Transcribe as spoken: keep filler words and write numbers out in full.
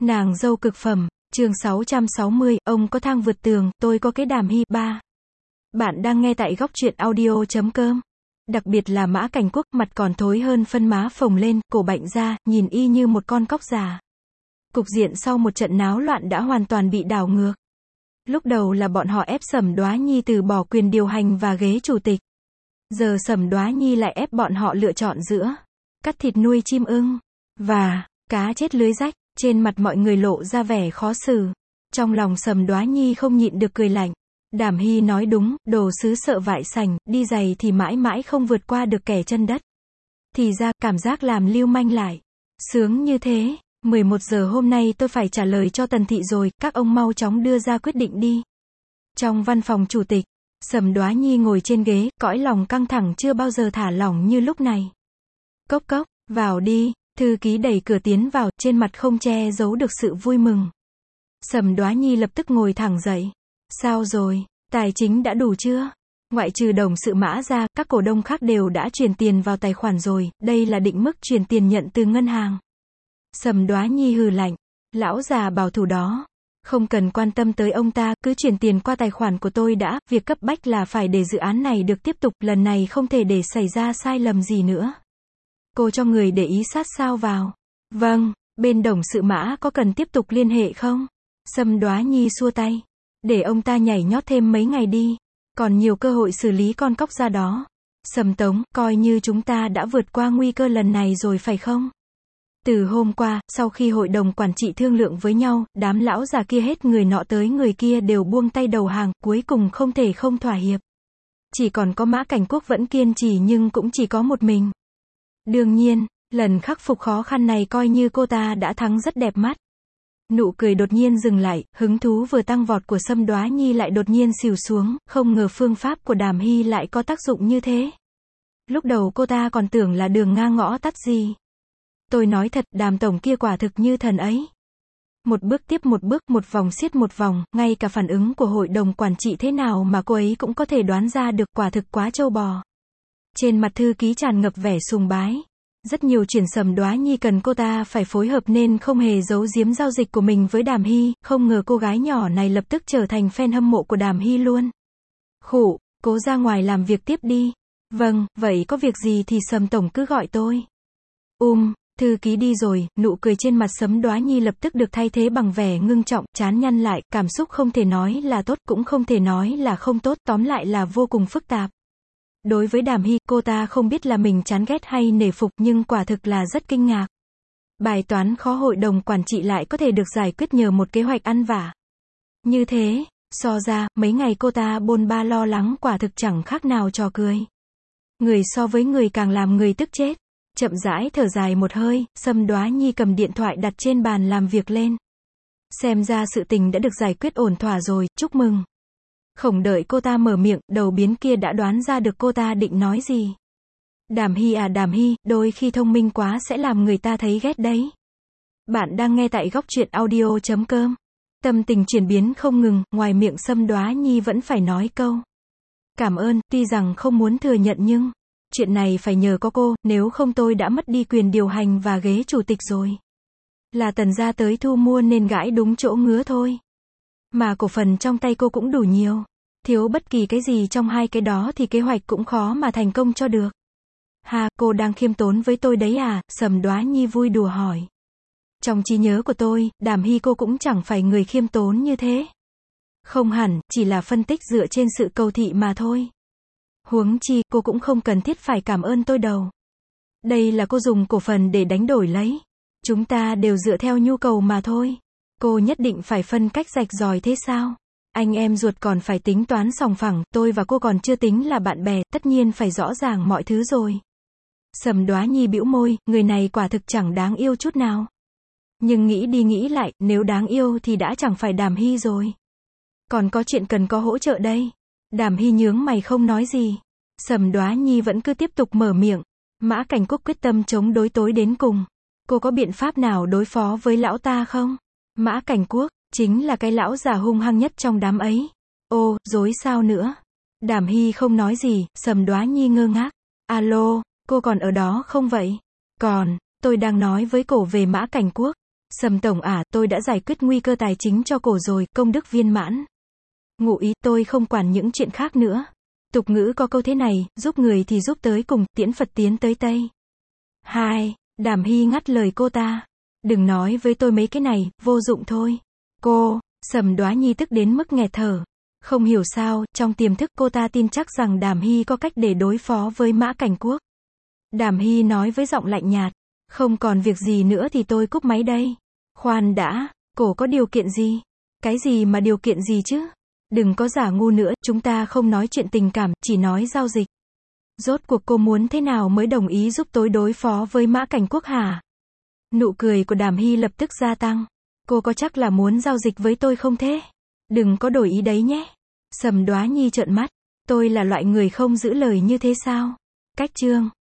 Nàng dâu cực phẩm, chương sáu trăm sáu mươi, ông có thang vượt tường, tôi có cái Đàm Hy. ba. Bạn đang nghe tại góc truyện audio chấm com. Đặc biệt là Mã Cảnh Quốc, mặt còn thối hơn phân, má phồng lên, cổ bệnh ra, nhìn y như một con cóc già. Cục diện sau một trận náo loạn đã hoàn toàn bị đảo ngược. Lúc đầu là bọn họ ép Sẩm Đoá Nhi từ bỏ quyền điều hành và ghế chủ tịch. Giờ Sẩm Đoá Nhi lại ép bọn họ lựa chọn giữa cắt thịt nuôi chim ưng và cá chết lưới rách. Trên mặt mọi người lộ ra vẻ khó xử. Trong lòng Sẩm Đoá Nhi không nhịn được cười lạnh. Đàm Hy nói đúng, đồ sứ sợ vại sành, đi giày thì mãi mãi không vượt qua được kẻ chân đất. Thì ra, cảm giác làm lưu manh lại sướng như thế. mười một giờ hôm nay tôi phải trả lời cho Tần Thị rồi, các ông mau chóng đưa ra quyết định đi. Trong văn phòng chủ tịch, Sẩm Đoá Nhi ngồi trên ghế, cõi lòng căng thẳng chưa bao giờ thả lỏng như lúc này. Cốc cốc, vào đi. Thư ký đẩy cửa tiến vào, trên mặt không che giấu được sự vui mừng. Sẩm Đoá Nhi lập tức ngồi thẳng dậy. Sao rồi, tài chính đã đủ chưa? Ngoại trừ đồng sự Mã ra, các cổ đông khác đều đã chuyển tiền vào tài khoản rồi, đây là định mức chuyển tiền nhận từ ngân hàng. Sẩm Đoá Nhi hừ lạnh. Lão già bảo thủ đó. Không cần quan tâm tới ông ta, cứ chuyển tiền qua tài khoản của tôi đã, việc cấp bách là phải để dự án này được tiếp tục, lần này không thể để xảy ra sai lầm gì nữa. Cô cho người để ý sát sao vào. Vâng, bên đồng sự Mã có cần tiếp tục liên hệ không? Sẩm Đoá Nhi xua tay. Để ông ta nhảy nhót thêm mấy ngày đi. Còn nhiều cơ hội xử lý con cóc ra đó. Sẩm Tống, coi như chúng ta đã vượt qua nguy cơ lần này rồi phải không? Từ hôm qua, sau khi hội đồng quản trị thương lượng với nhau, đám lão già kia hết người nọ tới người kia đều buông tay đầu hàng, cuối cùng không thể không thỏa hiệp. Chỉ còn có Mã Cảnh Quốc vẫn kiên trì nhưng cũng chỉ có một mình. Đương nhiên, lần khắc phục khó khăn này coi như cô ta đã thắng rất đẹp mắt. Nụ cười đột nhiên dừng lại, hứng thú vừa tăng vọt của Sẩm Đoá Nhi lại đột nhiên xìu xuống, không ngờ phương pháp của Đàm Hy lại có tác dụng như thế. Lúc đầu cô ta còn tưởng là đường ngang ngõ tắt gì. Tôi nói thật, Đàm tổng kia quả thực như thần ấy. Một bước tiếp một bước, một vòng xiết một vòng, ngay cả phản ứng của hội đồng quản trị thế nào mà cô ấy cũng có thể đoán ra được, quả thực quá trâu bò. Trên mặt thư ký tràn ngập vẻ sùng bái. Rất nhiều chuyện Sẩm Đoá Nhi cần cô ta phải phối hợp nên không hề giấu giếm giao dịch của mình với Đàm Hy, không ngờ cô gái nhỏ này lập tức trở thành fan hâm mộ của Đàm Hy luôn. Khụ, cố ra ngoài làm việc tiếp đi. Vâng, vậy có việc gì thì Sẩm tổng cứ gọi tôi. Um, thư ký đi rồi, nụ cười trên mặt Sẩm Đoá Nhi lập tức được thay thế bằng vẻ ngưng trọng, trán nhăn lại, cảm xúc không thể nói là tốt, cũng không thể nói là không tốt, tóm lại là vô cùng phức tạp. Đối với Đàm Hy, cô ta không biết là mình chán ghét hay nể phục nhưng quả thực là rất kinh ngạc. Bài toán khó hội đồng quản trị lại có thể được giải quyết nhờ một kế hoạch ăn vả. Như thế, so ra, mấy ngày cô ta bôn ba lo lắng quả thực chẳng khác nào trò cười. Người so với người càng làm người tức chết. Chậm rãi thở dài một hơi, Sẩm Đoá Nhi cầm điện thoại đặt trên bàn làm việc lên. Xem ra sự tình đã được giải quyết ổn thỏa rồi, chúc mừng. Không đợi cô ta mở miệng, đầu biến kia đã đoán ra được cô ta định nói gì. Đàm Hy à Đàm Hy, đôi khi thông minh quá sẽ làm người ta thấy ghét đấy. Bạn đang nghe tại góc truyện audio chấm com. Tâm tình chuyển biến không ngừng, ngoài miệng Sẩm Đoá Nhi vẫn phải nói câu cảm ơn, tuy rằng không muốn thừa nhận nhưng chuyện này phải nhờ có cô, nếu không tôi đã mất đi quyền điều hành và ghế chủ tịch rồi. Là Tần gia tới thu mua nên gãi đúng chỗ ngứa thôi. Mà cổ phần trong tay cô cũng đủ nhiều. Thiếu bất kỳ cái gì trong hai cái đó thì kế hoạch cũng khó mà thành công cho được. Ha, cô đang khiêm tốn với tôi đấy à? Sẩm Đoá Nhi vui đùa hỏi. Trong trí nhớ của tôi, Đàm Hy cô cũng chẳng phải người khiêm tốn như thế. Không hẳn, chỉ là phân tích dựa trên sự cầu thị mà thôi. Huống chi, cô cũng không cần thiết phải cảm ơn tôi đâu. Đây là cô dùng cổ phần để đánh đổi lấy. Chúng ta đều dựa theo nhu cầu mà thôi. Cô nhất định phải phân cách rạch ròi thế sao? Anh em ruột còn phải tính toán sòng phẳng, tôi và cô còn chưa tính là bạn bè, tất nhiên phải rõ ràng mọi thứ rồi. Sẩm Đoá Nhi bĩu môi, người này quả thực chẳng đáng yêu chút nào. Nhưng nghĩ đi nghĩ lại, nếu đáng yêu thì đã chẳng phải Đàm Hy rồi. Còn có chuyện cần có hỗ trợ đây. Đàm Hy nhướng mày không nói gì. Sẩm Đoá Nhi vẫn cứ tiếp tục mở miệng. Mã Cảnh Quốc quyết tâm chống đối tối đến cùng. Cô có biện pháp nào đối phó với lão ta không? Mã Cảnh Quốc, chính là cái lão già hung hăng nhất trong đám ấy. Ô, dối sao nữa? Đàm Hy không nói gì, Sẩm Đoá Nhi ngơ ngác. Alo, cô còn ở đó không vậy? Còn, tôi đang nói với cổ về Mã Cảnh Quốc. Sầm tổng à, tôi đã giải quyết nguy cơ tài chính cho cổ rồi, công đức viên mãn. Ngụ ý, tôi không quản những chuyện khác nữa. Tục ngữ có câu thế này, giúp người thì giúp tới cùng, tiễn Phật tiến tới Tây. Hai, Đàm Hy ngắt lời cô ta. Đừng nói với tôi mấy cái này, vô dụng thôi. Cô, Sầm Đoá Nhi tức đến mức nghẹt thở. Không hiểu sao, trong tiềm thức cô ta tin chắc rằng Đàm Hy có cách để đối phó với Mã Cảnh Quốc. Đàm Hy nói với giọng lạnh nhạt. Không còn việc gì nữa thì tôi cúp máy đây. Khoan đã, cổ có điều kiện gì? Cái gì mà điều kiện gì chứ? Đừng có giả ngu nữa, chúng ta không nói chuyện tình cảm, chỉ nói giao dịch. Rốt cuộc cô muốn thế nào mới đồng ý giúp tôi đối phó với Mã Cảnh Quốc hả? Nụ cười của Đàm Hy lập tức gia tăng. Cô có chắc là muốn giao dịch với tôi không thế? Đừng có đổi ý đấy nhé. Sầm Đoá Nhi trợn mắt. Tôi là loại người không giữ lời như thế sao? Cách chương.